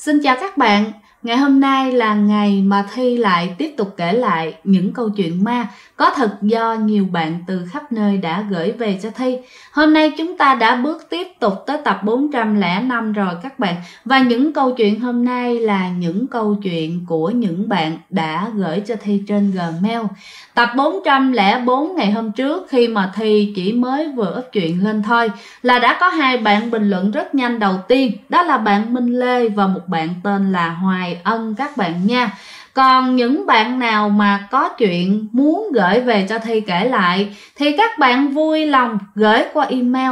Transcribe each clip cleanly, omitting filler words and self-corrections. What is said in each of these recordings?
Xin chào các bạn, ngày hôm nay là ngày mà Thi lại tiếp tục kể lại những câu chuyện ma có thật do nhiều bạn từ khắp nơi đã gửi về cho Thi. Hôm nay chúng ta đã bước tiếp tục tới tập 405 rồi các bạn. Và những câu chuyện hôm nay là những câu chuyện của những bạn đã gửi cho Thi trên Gmail. Tập 404 ngày hôm trước khi mà Thi chỉ mới vừa up chuyện lên thôi là đã có hai bạn bình luận rất nhanh. Đầu tiên đó là bạn Minh Lê và một bạn tên là Hoài Ân các bạn nha. Còn những bạn nào mà có chuyện muốn gửi về cho Thi kể lại thì các bạn vui lòng gửi qua email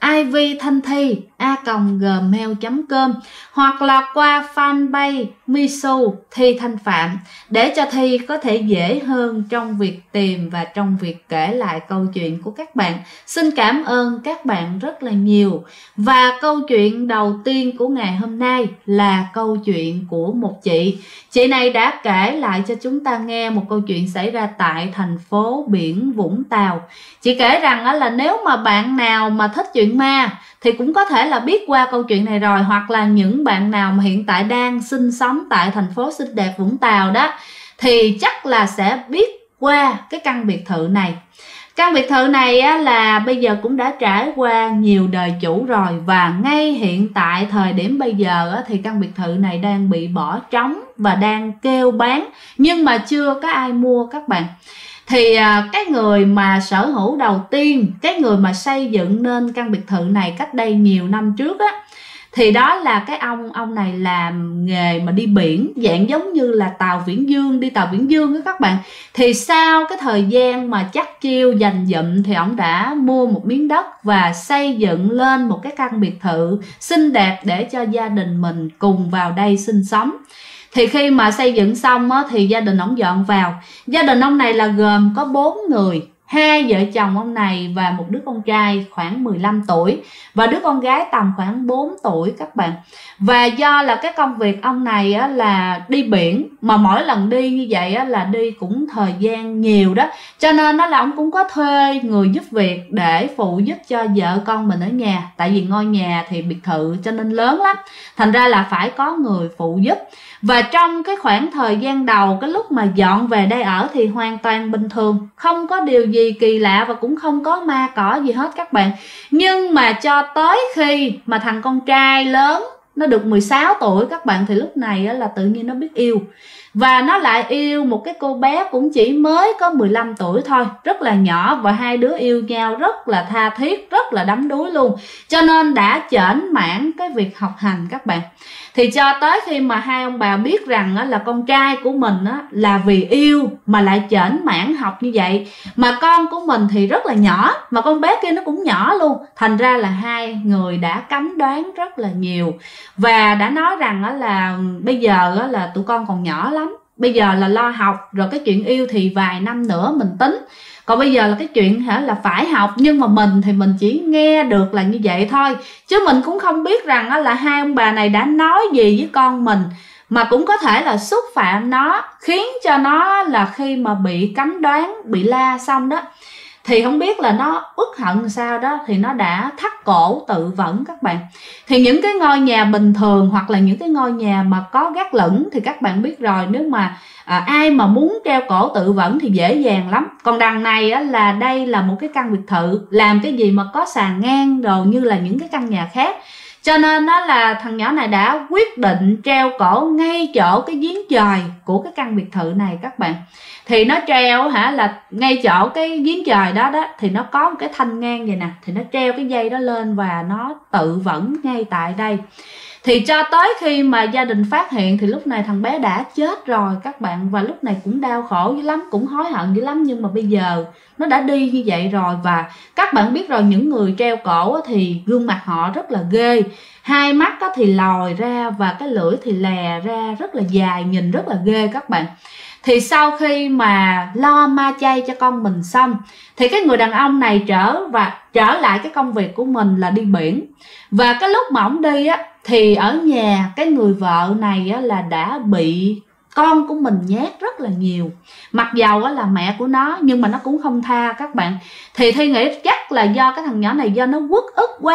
ivthanthi@gmail.com hoặc là qua fanpage Misu Thi Thanh Phạm để cho Thi có thể dễ hơn trong việc tìm và trong việc kể lại câu chuyện của các bạn. Xin cảm ơn các bạn rất là nhiều. Và câu chuyện đầu tiên của ngày hôm nay là câu chuyện của một chị. Chị này đã kể lại cho chúng ta nghe một câu chuyện xảy ra tại thành phố biển Vũng Tàu. Chị kể rằng là nếu mà bạn nào mà thích chuyện ma thì cũng có thể là biết qua câu chuyện này rồi, hoặc là những bạn nào mà hiện tại đang sinh sống tại thành phố xinh đẹp Vũng Tàu đó thì chắc là sẽ biết qua cái căn biệt thự này. Căn biệt thự này là bây giờ cũng đã trải qua nhiều đời chủ rồi, và ngay hiện tại thời điểm bây giờ thì căn biệt thự này đang bị bỏ trống và đang kêu bán nhưng mà chưa có ai mua các bạn. Thì cái người mà sở hữu đầu tiên, cái người mà xây dựng nên căn biệt thự này cách đây nhiều năm trước thì đó là cái ông này làm nghề mà đi biển, dạng giống như là tàu viễn dương, đi tàu viễn dương đó các bạn. Thì sau cái thời gian mà chắc chiêu dành dụm thì ông đã mua một miếng đất và xây dựng lên một cái căn biệt thự xinh đẹp để cho gia đình mình cùng vào đây sinh sống. Thì khi mà xây dựng xong thì gia đình ông dọn vào. Gia đình ông này là gồm có 4 người, 2 vợ chồng ông này và một đứa con trai khoảng 15 tuổi và đứa con gái tầm khoảng 4 tuổi các bạn. Và do là cái công việc ông này là đi biển, mà mỗi lần đi như vậy là đi cũng thời gian nhiều đó, cho nên là ông cũng có thuê người giúp việc để phụ giúp cho vợ con mình ở nhà. Tại vì ngôi nhà thì biệt thự cho nên lớn lắm, thành ra là phải có người phụ giúp. Và trong cái khoảng thời gian đầu, cái lúc mà dọn về đây ở thì hoàn toàn bình thường, không có điều gì kỳ lạ và cũng không có ma cỏ gì hết các bạn. Nhưng mà cho tới khi mà thằng con trai lớn nó được 16 tuổi các bạn, thì lúc này là tự nhiên nó biết yêu. Và nó lại yêu một cái cô bé cũng chỉ mới có 15 tuổi thôi, rất là nhỏ, và hai đứa yêu nhau rất là tha thiết, rất là đắm đuối luôn. Cho nên đã chểnh mảng cái việc học hành các bạn. Thì cho tới khi mà hai ông bà biết rằng là con trai của mình là vì yêu mà lại chểnh mảng học như vậy, mà con của mình thì rất là nhỏ, mà con bé kia nó cũng nhỏ luôn, thành ra là hai người đã cấm đoán rất là nhiều. Và đã nói rằng là bây giờ là tụi con còn nhỏ lắm, bây giờ là lo học, rồi cái chuyện yêu thì vài năm nữa mình tính. Còn bây giờ là cái chuyện là phải học. Nhưng mà mình thì mình chỉ nghe được là như vậy thôi, chứ mình cũng không biết rằng là hai ông bà này đã nói gì với con mình mà cũng có thể là xúc phạm nó, khiến cho nó là khi mà bị cấm đoán, bị la xong đó thì không biết là nó uất hận sao đó, thì nó đã thắt cổ tự vẫn các bạn. Thì những cái ngôi nhà bình thường hoặc là những cái ngôi nhà mà có gác lửng thì các bạn biết rồi, nếu mà ai mà muốn treo cổ tự vẫn thì dễ dàng lắm. Còn đằng này là đây là một cái căn biệt thự, làm cái gì mà có sàn ngang đồ như là những cái căn nhà khác. Cho nên đó là thằng nhỏ này đã quyết định treo cổ ngay chỗ cái giếng trời của cái căn biệt thự này các bạn. Thì nó treo là ngay chỗ cái giếng trời đó thì nó có một cái thanh ngang vậy nè, thì nó treo cái dây đó lên và nó tự vẫn ngay tại đây. Thì cho tới khi mà gia đình phát hiện thì lúc này thằng bé đã chết rồi các bạn. Và lúc này cũng đau khổ dữ lắm, cũng hối hận dữ lắm, nhưng mà bây giờ nó đã đi như vậy rồi. Và các bạn biết rồi, những người treo cổ thì gương mặt họ rất là ghê, hai mắt thì lòi ra và cái lưỡi thì lè ra rất là dài, nhìn rất là ghê các bạn. Thì sau khi mà lo ma chay cho con mình xong thì cái người đàn ông này trở lại cái công việc của mình là đi biển. Và cái lúc mà ổng đi thì ở nhà cái người vợ này là đã bị con của mình nhát rất là nhiều. Mặc dầu là mẹ của nó nhưng mà nó cũng không tha các bạn. Thì Thi nghĩ chắc là do cái thằng nhỏ này do nó uất ức quá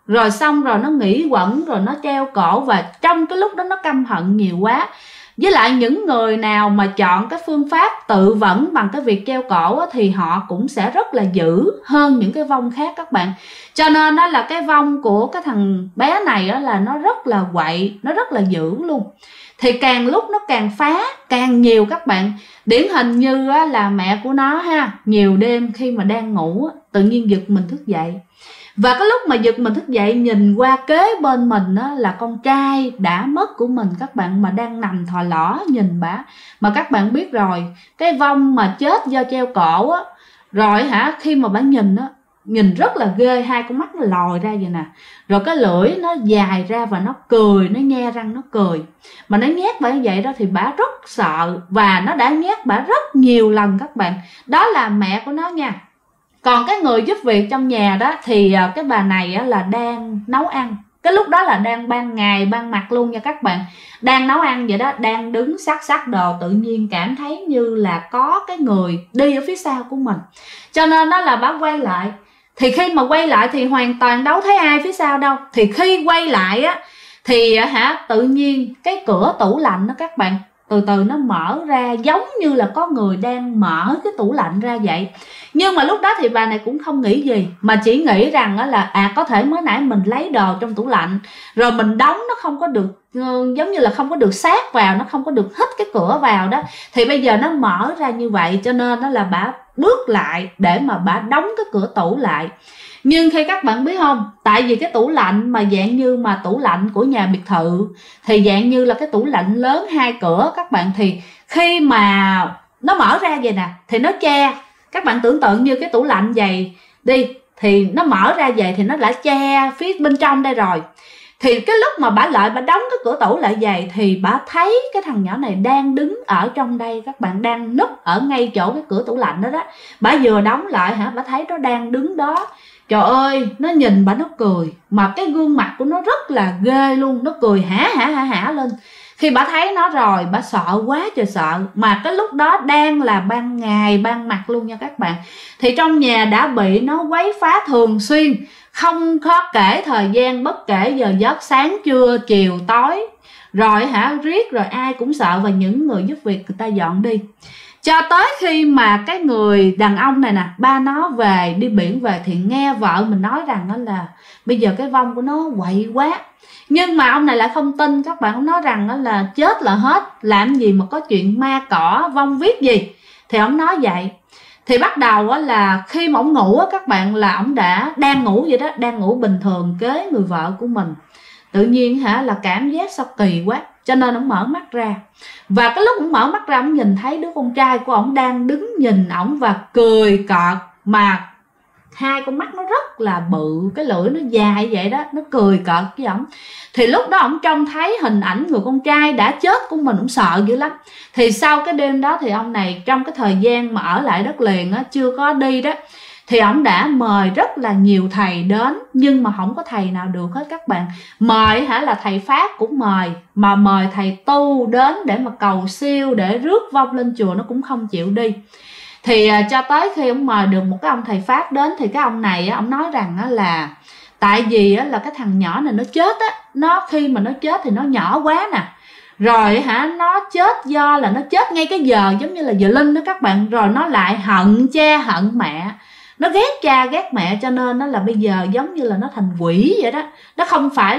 rồi xong rồi nó nghĩ quẩn, rồi nó treo cổ, và trong cái lúc đó nó căm hận nhiều quá. Với lại những người nào mà chọn cái phương pháp tự vẫn bằng cái việc treo cổ thì họ cũng sẽ rất là dữ hơn những cái vong khác các bạn. Cho nên đó là cái vong của cái thằng bé này là nó rất là quậy, nó rất là dữ luôn. Thì càng lúc nó càng phá càng nhiều các bạn. Điển hình như là mẹ của nó ha, nhiều đêm khi mà đang ngủ tự nhiên giật mình thức dậy. Và cái lúc mà giật mình thức dậy nhìn qua kế bên mình là con trai đã mất của mình các bạn, mà đang nằm thò lỏ nhìn bả. Mà các bạn biết rồi, cái vong mà chết do treo cổ rồi khi mà bả nhìn rất là ghê, hai con mắt nó lòi ra vậy nè, rồi cái lưỡi nó dài ra và nó cười, nó nhe răng nó cười. Mà nó nhét bả như vậy đó thì bả rất sợ, và nó đã nhét bả rất nhiều lần các bạn. Đó là mẹ của nó nha. Còn cái người giúp việc trong nhà đó thì cái bà này là đang nấu ăn. Cái lúc đó là đang ban ngày ban mặt luôn nha các bạn. Đang nấu ăn vậy đó, đang đứng xắt đồ, tự nhiên cảm thấy như là có cái người đi ở phía sau của mình. Cho nên đó là bà quay lại. Thì khi mà quay lại thì hoàn toàn đâu thấy ai phía sau đâu. Thì khi quay lại thì tự nhiên cái cửa tủ lạnh đó các bạn, từ từ nó mở ra, giống như là có người đang mở cái tủ lạnh ra vậy. Nhưng mà lúc đó thì bà này cũng không nghĩ gì, mà chỉ nghĩ rằng là có thể mới nãy mình lấy đồ trong tủ lạnh rồi mình đóng nó không có được, giống như là không có được sát vào, nó không có được hít cái cửa vào đó, thì bây giờ nó mở ra như vậy. Cho nên đó là bà bước lại để mà bà đóng cái cửa tủ lại. Nhưng khi các bạn biết không, tại vì cái tủ lạnh mà dạng như mà tủ lạnh của nhà biệt thự thì dạng như là cái tủ lạnh lớn 2 cửa các bạn, thì khi mà nó mở ra vậy nè thì nó che. Các bạn tưởng tượng như cái tủ lạnh vậy đi, thì nó mở ra vậy thì nó đã che phía bên trong đây rồi. Thì cái lúc mà bả lại bả đóng cái cửa tủ lại vậy thì bả thấy cái thằng nhỏ này đang đứng ở trong đây các bạn, đang núp ở ngay chỗ cái cửa tủ lạnh đó đó. Bả vừa đóng lại bả thấy nó đang đứng đó. Trời ơi, nó nhìn bả nó cười, mà cái gương mặt của nó rất là ghê luôn, nó cười hả lên. Khi bả thấy nó rồi, bả sợ quá trời sợ. Mà cái lúc đó đang là ban ngày ban mặt luôn nha các bạn. Thì trong nhà đã bị nó quấy phá thường xuyên, không có kể thời gian, bất kể giờ giấc, sáng trưa chiều tối. Rồi riết rồi ai cũng sợ, và những người giúp việc người ta dọn đi. Cho tới khi mà cái người đàn ông này nè, ba nó về đi biển về thì nghe vợ mình nói rằng đó là bây giờ cái vong của nó quậy quá. Nhưng mà ông này lại không tin các bạn. Ông nói rằng đó là chết là hết, làm gì mà có chuyện ma cỏ vong viết gì. Thì ông nói vậy. Thì bắt đầu là khi mà ông ngủ các bạn, là ông đang ngủ vậy đó, đang ngủ bình thường kế người vợ của mình. Tự nhiên là cảm giác sao kỳ quá, cho nên ông mở mắt ra. Và cái lúc ông mở mắt ra, ông nhìn thấy đứa con trai của ông đang đứng nhìn ổng và cười cợt, mà hai con mắt nó rất là bự, cái lưỡi nó dài vậy đó, nó cười cợt với ổng. Thì lúc đó ổng trông thấy hình ảnh người con trai đã chết của mình, ổng sợ dữ lắm. Thì sau cái đêm đó thì ông này trong cái thời gian mà ở lại đất liền chưa có đi đó, thì ổng đã mời rất là nhiều thầy đến, nhưng mà không có thầy nào được hết các bạn. Mời là thầy Pháp cũng mời, mà mời thầy tu đến để mà cầu siêu, để rước vong lên chùa, nó cũng không chịu đi. Thì cho tới khi ông mời được một cái ông thầy Pháp đến, thì cái ông này ông nói rằng là tại vì là cái thằng nhỏ này nó chết nó khi mà nó chết thì nó nhỏ quá nè, rồi nó chết do là nó chết ngay cái giờ giống như là giờ linh đó các bạn. Rồi nó lại hận cha hận mẹ, nó ghét cha ghét mẹ, cho nên nó là bây giờ giống như là nó thành quỷ vậy đó. Nó không phải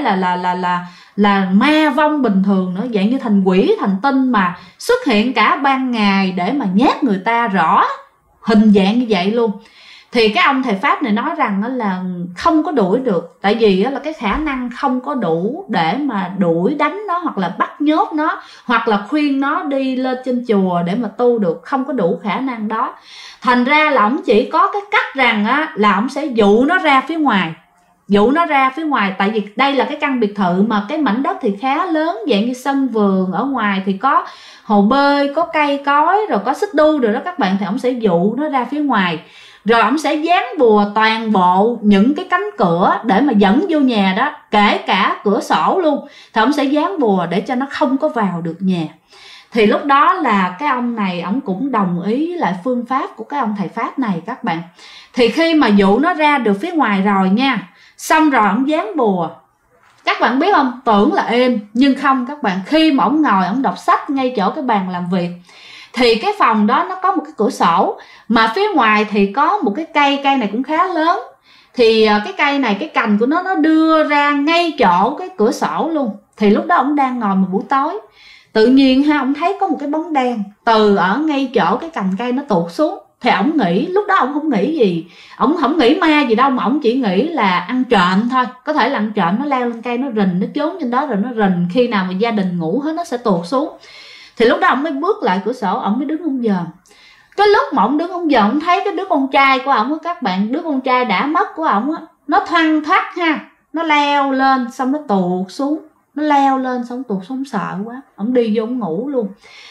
là ma vong bình thường nữa, dạng như thành quỷ thành tinh mà xuất hiện cả ban ngày để mà nhát người ta rõ hình dạng như vậy luôn. Thì cái ông thầy Pháp này nói rằng là không có đuổi được, tại vì là cái khả năng không có đủ để mà đuổi đánh nó, hoặc là bắt nhốt nó, hoặc là khuyên nó đi lên trên chùa để mà tu được, không có đủ khả năng đó. Thành ra là ổng chỉ có cái cách rằng là ổng sẽ dụ nó ra phía ngoài. Dụ nó ra phía ngoài, tại vì đây là cái căn biệt thự mà cái mảnh đất thì khá lớn, dạng như sân vườn, ở ngoài thì có hồ bơi, có cây cối, rồi có xích đu rồi đó các bạn. Thì ổng sẽ dụ nó ra phía ngoài, rồi ổng sẽ dán bùa toàn bộ những cái cánh cửa để mà dẫn vô nhà đó, kể cả cửa sổ luôn. Thì ổng sẽ dán bùa để cho nó không có vào được nhà. Thì lúc đó là cái ông này ổng cũng đồng ý lại phương pháp của cái ông thầy Pháp này các bạn. Thì khi mà dụ nó ra được phía ngoài rồi nha, Xong rồi ổng dán bùa. Các bạn biết không, tưởng là êm nhưng không các bạn. Khi mà ổng ngồi ổng đọc sách ngay chỗ cái bàn làm việc, thì cái phòng đó nó có một cái cửa sổ, mà phía ngoài thì có một cái cây này cũng khá lớn. Thì cái cây này, cái cành của nó đưa ra ngay chỗ cái cửa sổ luôn. Thì lúc đó ổng đang ngồi một buổi tối, tự nhiên ha, ổng thấy có một cái bóng đen từ ở ngay chỗ cái cành cây nó tuột xuống. Thì ổng nghĩ, lúc đó ổng không nghĩ gì, ổng không nghĩ ma gì đâu, mà ổng chỉ nghĩ là ăn trộm thôi. Có thể là ăn trộm, nó leo lên cây, nó rình, nó trốn trên đó rồi nó rình, khi nào mà gia đình ngủ hết nó sẽ tuột xuống. Thì lúc đó ổng mới bước lại cửa sổ, ổng mới đứng ổng dòm. Cái lúc mà ổng đứng ổng dòm, ổng thấy cái đứa con trai của ổng á các bạn, đứa con trai đã mất của ổng á, nó thoăn thoắt ha, nó leo lên xong nó tuột xuống, nó leo lên xong tuột xuống, sợ quá, ổng đi vô ổng ngủ luôn.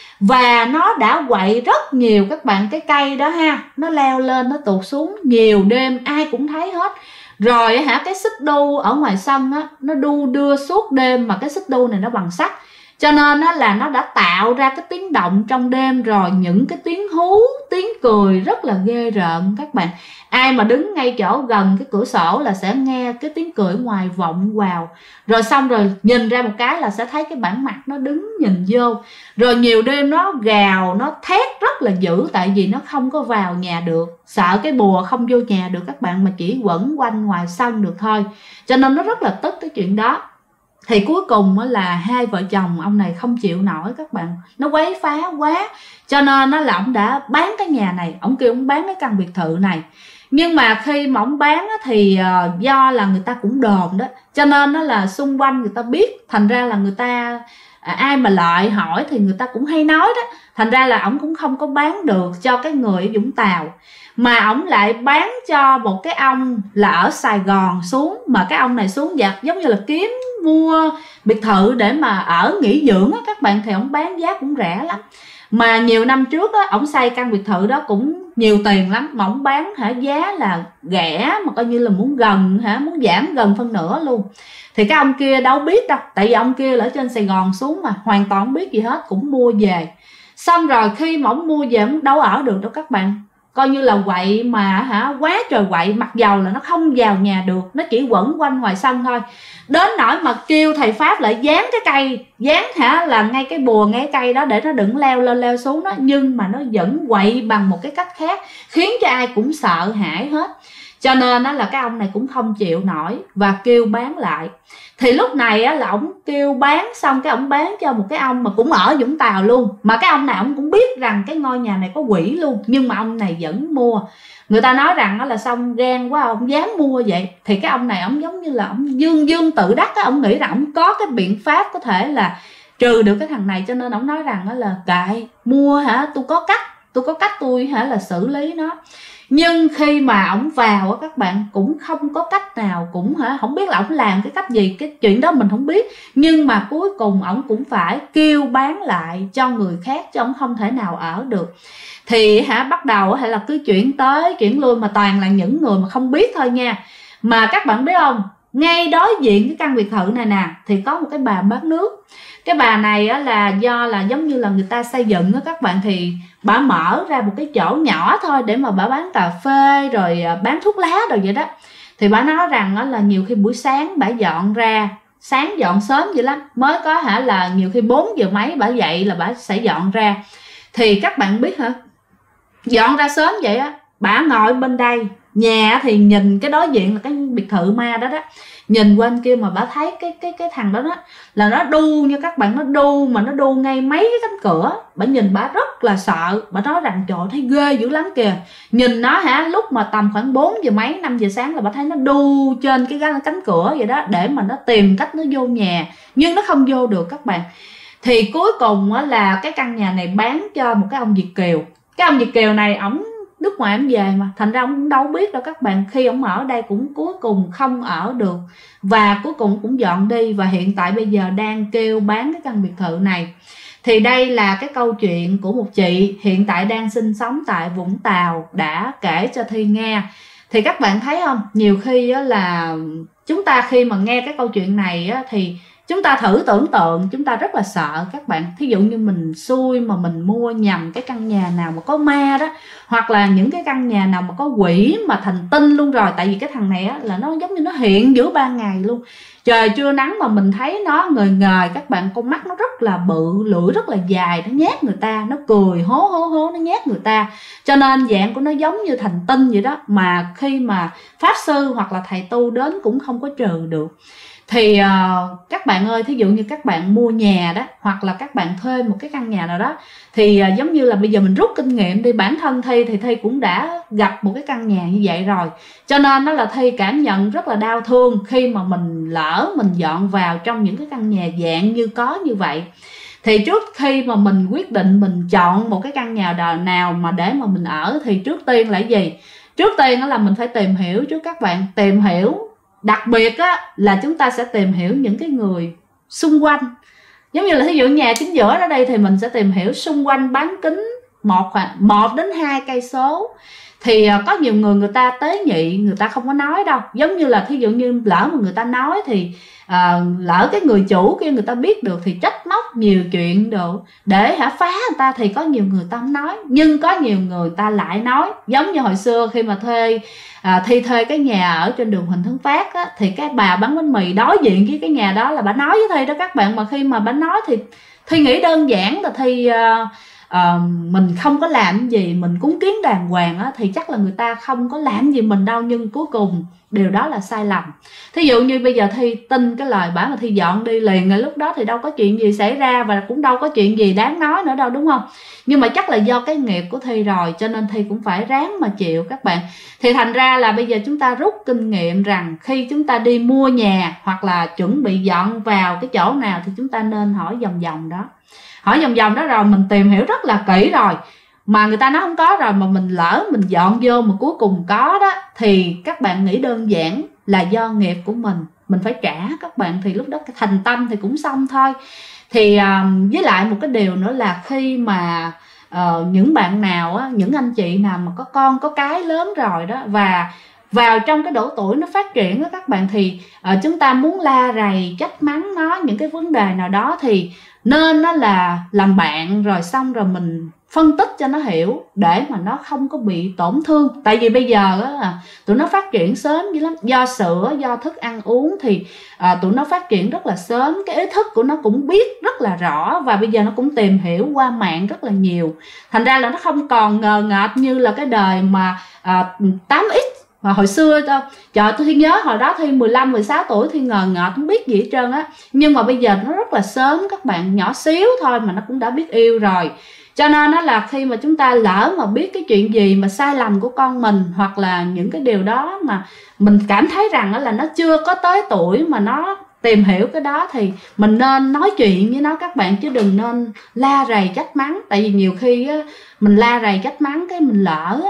Và nó đã quậy rất nhiều các bạn, cái cây đó ha, nó leo lên nó tuột xuống nhiều đêm, ai cũng thấy hết. Rồi hả, cái xích đu ở ngoài sân á, nó đu đưa suốt đêm, mà cái xích đu này nó bằng sắt, cho nên là nó đã tạo ra cái tiếng động trong đêm, rồi những cái tiếng hú, tiếng cười rất là ghê rợn các bạn. Ai mà đứng ngay chỗ gần cái cửa sổ là sẽ nghe cái tiếng cười ngoài vọng vào. Rồi xong rồi nhìn ra một cái là sẽ thấy cái bản mặt nó đứng nhìn vô. Rồi nhiều đêm nó gào, nó thét rất là dữ, tại vì nó không có vào nhà được, sợ cái bùa không vô nhà được các bạn, mà chỉ quẩn quanh ngoài sân được thôi. Cho nên nó rất là tức cái chuyện đó. Thì cuối cùng là hai vợ chồng ông này không chịu nổi các bạn, nó quấy phá quá, cho nên là ông đã bán cái nhà này, ông kêu ông bán cái căn biệt thự này. Nhưng mà khi mà ông bán thì do là người ta cũng đồn đó, cho nên là xung quanh người ta biết, thành ra là người ta ai mà lại hỏi thì người ta cũng hay nói đó. Thành ra là ông cũng không có bán được cho cái người ở Vũng Tàu, mà ổng lại bán cho một cái ông là ở Sài Gòn xuống. Mà cái ông này xuống giống như là kiếm mua biệt thự để mà ở nghỉ dưỡng á các bạn, thì ổng bán giá cũng rẻ lắm. Mà nhiều năm trước á, ổng xây căn biệt thự đó cũng nhiều tiền lắm, mà ổng bán giá là rẻ, mà coi như là muốn muốn giảm gần phân nửa luôn. Thì cái ông kia đâu biết đâu, tại vì ông kia là ở trên Sài Gòn xuống mà hoàn toàn không biết gì hết, cũng mua về. Xong rồi khi mà ổng mua về ổng đâu ở được đâu các bạn, coi như là quậy mà quá trời quậy, mặc dầu là nó không vào nhà được, nó chỉ quẩn quanh ngoài sân thôi. Đến nỗi mà kêu thầy Pháp lại dán cái cây, dán là ngay cái bùa, ngay cái cây đó để nó đừng leo lên leo xuống đó, nhưng mà nó vẫn quậy bằng một cái cách khác, khiến cho ai cũng sợ hãi hết. Cho nên là cái ông này cũng không chịu nổi và kêu bán lại. Thì lúc này là ổng kêu bán xong, cái ổng bán cho một cái ông mà cũng ở Vũng Tàu luôn. Mà cái ông này ổng cũng biết rằng cái ngôi nhà này có quỷ luôn, nhưng mà ông này vẫn mua. Người ta nói rằng là xong ghen quá ông dám mua vậy. Thì cái ông này ổng giống như là ổng dương tự đắc á, ổng nghĩ rằng ổng có cái biện pháp có thể là trừ được cái thằng này, cho nên ổng nói rằng là kệ, mua tôi có cách tôi là xử lý nó. Nhưng khi mà ổng vào các bạn cũng không có cách nào, cũng không biết là ổng làm cái cách gì, cái chuyện đó mình không biết. Nhưng mà cuối cùng ổng cũng phải kêu bán lại cho người khác, chứ ổng không thể nào ở được. Thì bắt đầu là cứ chuyển tới chuyển lui, mà toàn là những người mà không biết thôi nha. Mà các bạn biết không, ngay đối diện cái căn biệt thự này nè thì có một cái bà bán nước. Cái bà này là do là giống như là người ta xây dựng các bạn, thì bà mở ra một cái chỗ nhỏ thôi để mà bà bán cà phê rồi bán thuốc lá rồi vậy đó. Thì bà nói rằng là nhiều khi buổi sáng bà dọn ra, sáng dọn sớm vậy lắm, mới có là nhiều khi 4 giờ mấy bà dậy là bà sẽ dọn ra. Thì các bạn biết dọn ra sớm vậy bà ngồi bên đây, nhà thì nhìn cái đối diện là cái biệt thự ma đó, nhìn qua kia mà bà thấy cái thằng đó là nó đu như các bạn, nó đu mà nó đu ngay mấy cái cánh cửa. Bà nhìn bà rất là sợ, bà nói rằng trời thấy ghê dữ lắm kìa. Nhìn nó lúc mà tầm khoảng 4 giờ mấy 5 giờ sáng là bà thấy nó đu trên cái cánh cửa vậy đó, để mà nó tìm cách nó vô nhà, nhưng nó không vô được các bạn. Thì cuối cùng là cái căn nhà này bán cho một cái ông Việt kiều. Cái ông Việt kiều này ổng nước ngoài ổng về mà, thành ra ổng cũng đâu biết đâu các bạn. Khi ổng ở đây cũng cuối cùng không ở được, và cuối cùng cũng dọn đi, và hiện tại bây giờ đang kêu bán cái căn biệt thự này. Thì đây là cái câu chuyện của một chị hiện tại đang sinh sống tại Vũng Tàu đã kể cho Thi nghe. Thì các bạn thấy không, nhiều khi là chúng ta khi mà nghe cái câu chuyện này thì Chúng ta thử tưởng tượng, chúng ta rất là sợ các bạn. Thí dụ như mình xui mà mình mua nhầm cái căn nhà nào mà có ma đó, hoặc là những cái căn nhà nào mà có quỷ mà thành tinh luôn rồi. Tại vì cái thằng này á, là nó giống như nó hiện giữa ban ngày luôn, trời trưa nắng mà mình thấy nó ngời ngời các bạn. Con mắt nó rất là bự, lưỡi rất là dài, nó nhát người ta, nó cười hố hố hố, nó nhát người ta. Cho nên dạng của nó giống như thành tinh vậy đó, mà khi mà pháp sư hoặc là thầy tu đến cũng không có trừ được. Thì các bạn ơi, thí dụ như các bạn mua nhà đó, hoặc là các bạn thuê một cái căn nhà nào đó, thì giống như là bây giờ mình rút kinh nghiệm đi. Bản thân Thi thì Thi cũng đã gặp một cái căn nhà như vậy rồi, cho nên đó là Thi cảm nhận rất là đau thương khi mà mình lỡ mình dọn vào trong những cái căn nhà dạng như có như vậy. Thì trước khi mà mình quyết định mình chọn một cái căn nhà nào mà để mà mình ở, thì trước tiên là gì? Trước tiên đó là mình phải tìm hiểu trước các bạn. Tìm hiểu, đặc biệt á, là chúng ta sẽ tìm hiểu những cái người xung quanh. Giống như là ví dụ nhà chính giữa ở đây thì mình sẽ tìm hiểu xung quanh bán kính 1 đến 2 cây số. Thì có nhiều người ta tế nhị, người ta không có nói đâu. Giống như là thí dụ như lỡ mà người ta nói thì lỡ cái người chủ kia người ta biết được thì trách móc nhiều chuyện đồ để phá người ta, thì có nhiều người ta không nói. Nhưng có nhiều người ta lại nói. Giống như hồi xưa khi mà Thi thuê cái nhà ở trên đường Huỳnh Tấn Phát á, thì cái bà bán bánh mì đối diện với cái nhà đó là bà nói với Thi đó các bạn. Mà khi mà bà nói thì Thi nghĩ đơn giản là Thi mình không có làm gì, mình cúng kiến đàng hoàng á, thì chắc là người ta không có làm gì mình đâu. Nhưng cuối cùng điều đó là sai lầm. Thí dụ như bây giờ Thi tin cái lời bà mà Thi dọn đi liền ngay lúc đó thì đâu có chuyện gì xảy ra, và cũng đâu có chuyện gì đáng nói nữa đâu, đúng không? Nhưng mà chắc là do cái nghiệp của Thi rồi, cho nên Thi cũng phải ráng mà chịu các bạn. Thì thành ra là bây giờ chúng ta rút kinh nghiệm rằng khi chúng ta đi mua nhà hoặc là chuẩn bị dọn vào cái chỗ nào thì chúng ta nên hỏi vòng vòng đó. Hỏi vòng vòng đó rồi mình tìm hiểu rất là kỹ rồi, mà người ta nói không có rồi, mà mình lỡ mình dọn vô mà cuối cùng có đó, thì các bạn nghĩ đơn giản là do nghiệp của mình phải trả các bạn. Thì lúc đó cái thành tâm thì cũng xong thôi. Thì với lại một cái điều nữa là khi mà những bạn nào á, những anh chị nào mà có con có cái lớn rồi đó, và vào trong cái độ tuổi nó phát triển đó các bạn, thì chúng ta muốn la rầy trách mắng nó những cái vấn đề nào đó, thì nên nó là làm bạn rồi xong rồi mình phân tích cho nó hiểu để mà nó không có bị tổn thương. Tại vì bây giờ á, tụi nó phát triển sớm dữ lắm, do sữa, do thức ăn uống thì tụi nó phát triển rất là sớm. Cái ý thức của nó cũng biết rất là rõ, và bây giờ nó cũng tìm hiểu qua mạng rất là nhiều. Thành ra là nó không còn ngờ ngợt như là cái đời mà 8X. Và hồi xưa trời, tôi nhớ hồi đó Thi 15-16 tuổi Thi ngờ ngợt không biết gì hết trơn á. Nhưng mà bây giờ nó rất là sớm các bạn, nhỏ xíu thôi mà nó cũng đã biết yêu rồi. Cho nên nó là khi mà chúng ta lỡ mà biết cái chuyện gì mà sai lầm của con mình, hoặc là những cái điều đó mà mình cảm thấy rằng là nó chưa có tới tuổi mà nó tìm hiểu cái đó, thì mình nên nói chuyện với nó các bạn, chứ đừng nên la rầy trách mắng. Tại vì nhiều khi á, mình la rầy trách mắng cái mình